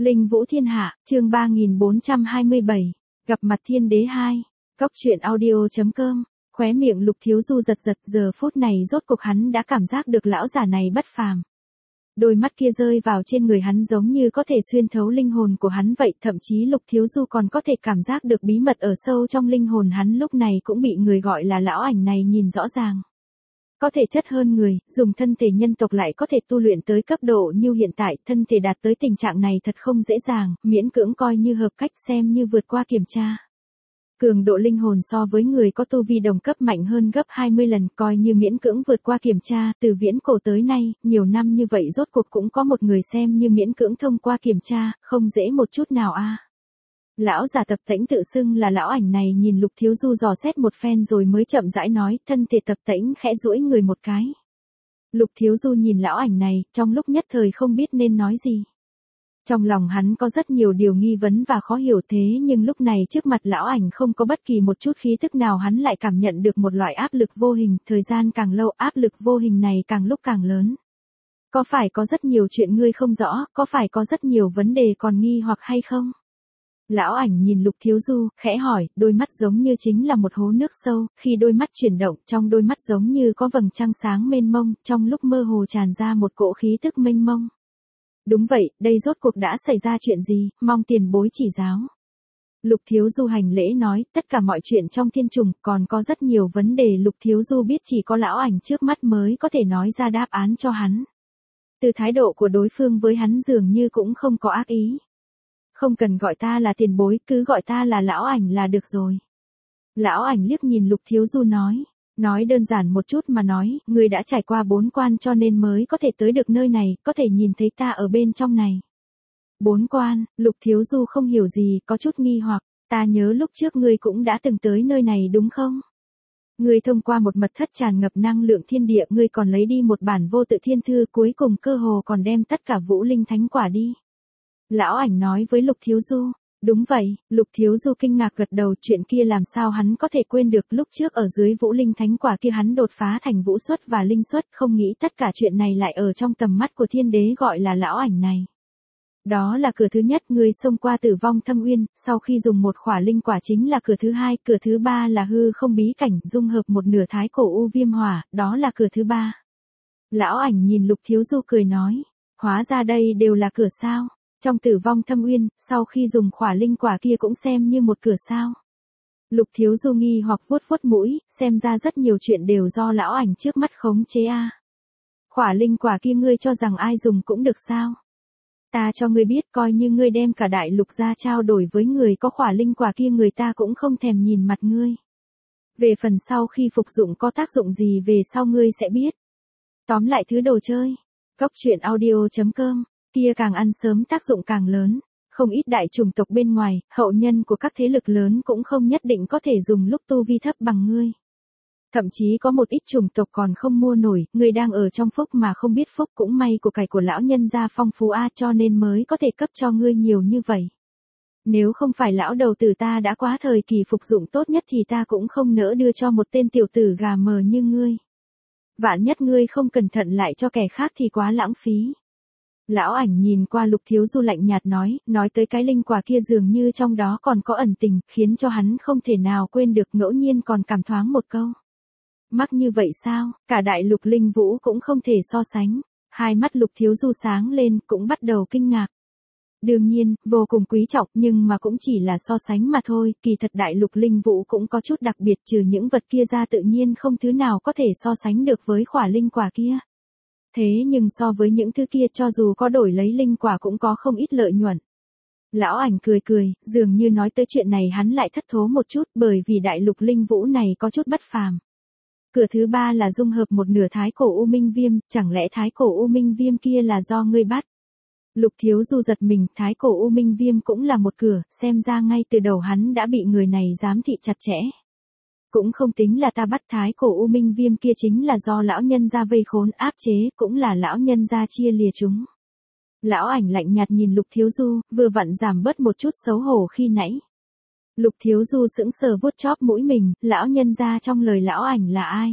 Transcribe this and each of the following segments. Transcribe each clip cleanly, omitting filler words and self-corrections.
Linh Vũ Thiên Hạ, chương 3427, gặp mặt Thiên Đế 2, Cốc truyện audio.com, khóe miệng Lục Thiếu Du giật giật, giờ phút này rốt cuộc hắn đã cảm giác được lão già này bất phàm. Đôi mắt kia rơi vào trên người hắn giống như có thể xuyên thấu linh hồn của hắn vậy, thậm chí Lục Thiếu Du còn có thể cảm giác được bí mật ở sâu trong linh hồn hắn lúc này cũng bị người gọi là lão ảnh này nhìn rõ ràng. Có thể chất hơn người, dùng thân thể nhân tộc lại có thể tu luyện tới cấp độ như hiện tại, thân thể đạt tới tình trạng này thật không dễ dàng, miễn cưỡng coi như hợp cách xem như vượt qua kiểm tra. Cường độ linh hồn so với người có tu vi đồng cấp mạnh hơn gấp 20 lần, coi như miễn cưỡng vượt qua kiểm tra, từ viễn cổ tới nay, nhiều năm như vậy rốt cuộc cũng có một người xem như miễn cưỡng thông qua kiểm tra, không dễ một chút nào a. Lão già Tập Tễnh tự xưng là lão ảnh này nhìn Lục Thiếu Du dò xét một phen rồi mới chậm rãi nói, thân thể Tập Tễnh khẽ duỗi người một cái. Lục Thiếu Du nhìn lão ảnh này, trong lúc nhất thời không biết nên nói gì. Trong lòng hắn có rất nhiều điều nghi vấn và khó hiểu, thế nhưng lúc này trước mặt lão ảnh không có bất kỳ một chút khí tức nào, hắn lại cảm nhận được một loại áp lực vô hình, thời gian càng lâu áp lực vô hình này càng lúc càng lớn. Có phải có rất nhiều chuyện ngươi không rõ, có phải có rất nhiều vấn đề còn nghi hoặc hay không? Lão ảnh nhìn Lục Thiếu Du, khẽ hỏi, đôi mắt giống như chính là một hố nước sâu, khi đôi mắt chuyển động, trong đôi mắt giống như có vầng trăng sáng mênh mông, trong lúc mơ hồ tràn ra một cỗ khí tức mênh mông. Đúng vậy, đây rốt cuộc đã xảy ra chuyện gì, mong tiền bối chỉ giáo. Lục Thiếu Du hành lễ nói, tất cả mọi chuyện trong thiên trùng, còn có rất nhiều vấn đề Lục Thiếu Du biết chỉ có lão ảnh trước mắt mới có thể nói ra đáp án cho hắn. Từ thái độ của đối phương với hắn dường như cũng không có ác ý. Không cần gọi ta là tiền bối, cứ gọi ta là lão ảnh là được rồi. Lão ảnh liếc nhìn Lục Thiếu Du nói đơn giản một chút mà nói, ngươi đã trải qua 4 quan cho nên mới có thể tới được nơi này, có thể nhìn thấy ta ở bên trong này. 4 quan, Lục Thiếu Du không hiểu gì, có chút nghi hoặc, ta nhớ lúc trước ngươi cũng đã từng tới nơi này đúng không? Ngươi thông qua một mật thất tràn ngập năng lượng thiên địa, ngươi còn lấy đi một bản vô tự thiên thư, cuối cùng cơ hồ còn đem tất cả vũ linh thánh quả đi. Lão ảnh nói với Lục Thiếu Du. Đúng vậy, Lục Thiếu Du kinh ngạc gật đầu, chuyện kia làm sao hắn có thể quên được, lúc trước ở dưới vũ linh thánh quả kia hắn đột phá thành vũ xuất và linh xuất, không nghĩ tất cả chuyện này lại ở trong tầm mắt của thiên đế gọi là lão ảnh này. Đó là cửa thứ nhất, ngươi xông qua tử vong thâm uyên, sau khi dùng một khỏa linh quả chính là cửa thứ hai, cửa thứ ba là hư không bí cảnh, dung hợp một nửa thái cổ u viêm hỏa, đó là cửa thứ ba. Lão ảnh nhìn Lục Thiếu Du cười nói, hóa ra đây đều là cửa sao? Trong tử vong thâm uyên, sau khi dùng khỏa linh quả kia cũng xem như một cửa sao. Lục Thiếu Du nghi hoặc vuốt vuốt mũi, xem ra rất nhiều chuyện đều do lão ảnh trước mắt khống chế a. Khỏa linh quả kia ngươi cho rằng ai dùng cũng được sao? Ta cho ngươi biết, coi như ngươi đem cả đại lục ra trao đổi với người có khỏa linh quả kia, người ta cũng không thèm nhìn mặt ngươi. Về phần sau khi phục dụng có tác dụng gì về sau ngươi sẽ biết. Tóm lại thứ đồ chơi. Cốc truyện audio.com. Kia càng ăn sớm tác dụng càng lớn, không ít đại chủng tộc bên ngoài, hậu nhân của các thế lực lớn cũng không nhất định có thể dùng lúc tu vi thấp bằng ngươi. Thậm chí có một ít chủng tộc còn không mua nổi, ngươi đang ở trong phúc mà không biết phúc, cũng may của cải của lão nhân gia phong phú a, cho nên mới có thể cấp cho ngươi nhiều như vậy. Nếu không phải lão đầu tử ta đã quá thời kỳ phục dụng tốt nhất thì ta cũng không nỡ đưa cho một tên tiểu tử gà mờ như ngươi. Vạn nhất ngươi không cẩn thận lại cho kẻ khác thì quá lãng phí. Lão ảnh nhìn qua Lục Thiếu Du lạnh nhạt nói tới cái linh quả kia dường như trong đó còn có ẩn tình, khiến cho hắn không thể nào quên được, ngẫu nhiên còn cảm thoáng một câu. Mắc như vậy sao, cả đại lục linh vũ cũng không thể so sánh. Hai mắt Lục Thiếu Du sáng lên, cũng bắt đầu kinh ngạc. Đương nhiên, vô cùng quý trọng, nhưng mà cũng chỉ là so sánh mà thôi, kỳ thật đại lục linh vũ cũng có chút đặc biệt, trừ những vật kia ra tự nhiên không thứ nào có thể so sánh được với khỏa linh quả kia. Thế nhưng so với những thứ kia cho dù có đổi lấy linh quả cũng có không ít lợi nhuận. Lão ảnh cười, dường như nói tới chuyện này hắn lại thất thố một chút, bởi vì đại lục linh vũ này có chút bất phàm. Cửa thứ ba là dung hợp một nửa thái cổ u minh viêm, chẳng lẽ thái cổ u minh viêm kia là do ngươi bắt? Lục Thiếu Du giật mình, thái cổ u minh viêm cũng là một cửa, xem ra ngay từ đầu hắn đã bị người này giám thị chặt chẽ. Cũng không tính là ta bắt, thái cổ u minh viêm kia chính là do lão nhân gia vây khốn áp chế, cũng là lão nhân gia chia lìa chúng. Lão ảnh lạnh nhạt nhìn Lục Thiếu Du, vừa vặn giảm bớt một chút xấu hổ khi nãy. Lục Thiếu Du sững sờ vuốt chóp mũi mình, lão nhân gia trong lời lão ảnh là ai?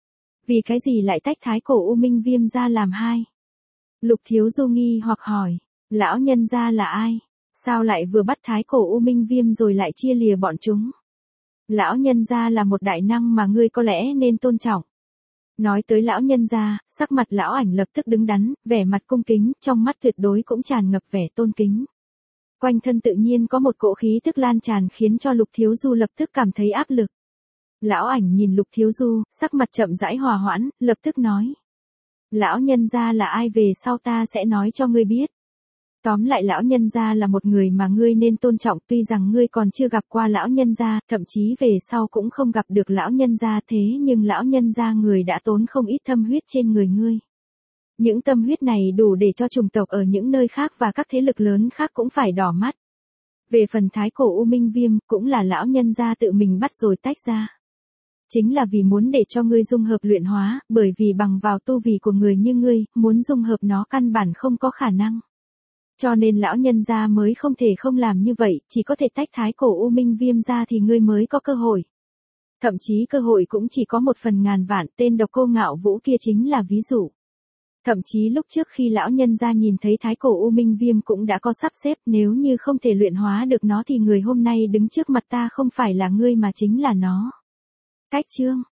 Vì cái gì lại tách thái cổ u minh viêm ra làm hai? Lục Thiếu Du nghi hoặc hỏi. Lão nhân gia là ai? Sao lại vừa bắt thái cổ U Minh Viêm rồi lại chia lìa bọn chúng? Lão nhân gia là một đại năng mà ngươi có lẽ nên tôn trọng. Nói tới lão nhân gia, sắc mặt lão ảnh lập tức đứng đắn, vẻ mặt cung kính, trong mắt tuyệt đối cũng tràn ngập vẻ tôn kính. Quanh thân tự nhiên có một cỗ khí tức lan tràn khiến cho Lục Thiếu Du lập tức cảm thấy áp lực. Lão ảnh nhìn Lục Thiếu Du, sắc mặt chậm rãi hòa hoãn, lập tức nói. Lão nhân gia là ai về sau ta sẽ nói cho ngươi biết. Tóm lại lão nhân gia là một người mà ngươi nên tôn trọng, tuy rằng ngươi còn chưa gặp qua lão nhân gia, thậm chí về sau cũng không gặp được lão nhân gia, thế nhưng lão nhân gia người đã tốn không ít tâm huyết trên người ngươi. Những tâm huyết này đủ để cho chủng tộc ở những nơi khác và các thế lực lớn khác cũng phải đỏ mắt. Về phần thái cổ U Minh Viêm, cũng là lão nhân gia tự mình bắt rồi tách ra. Chính là vì muốn để cho ngươi dung hợp luyện hóa, bởi vì bằng vào tu vi của người như ngươi, muốn dung hợp nó căn bản không có khả năng. Cho nên lão nhân gia mới không thể không làm như vậy, chỉ có thể tách thái cổ U Minh Viêm ra thì ngươi mới có cơ hội. Thậm chí cơ hội cũng chỉ có 1/1000 vạn, tên Độc Cô Ngạo Vũ kia chính là ví dụ. Thậm chí lúc trước khi lão nhân gia nhìn thấy thái cổ U Minh Viêm cũng đã có sắp xếp, nếu như không thể luyện hóa được nó thì người hôm nay đứng trước mặt ta không phải là ngươi mà chính là nó. Cách chương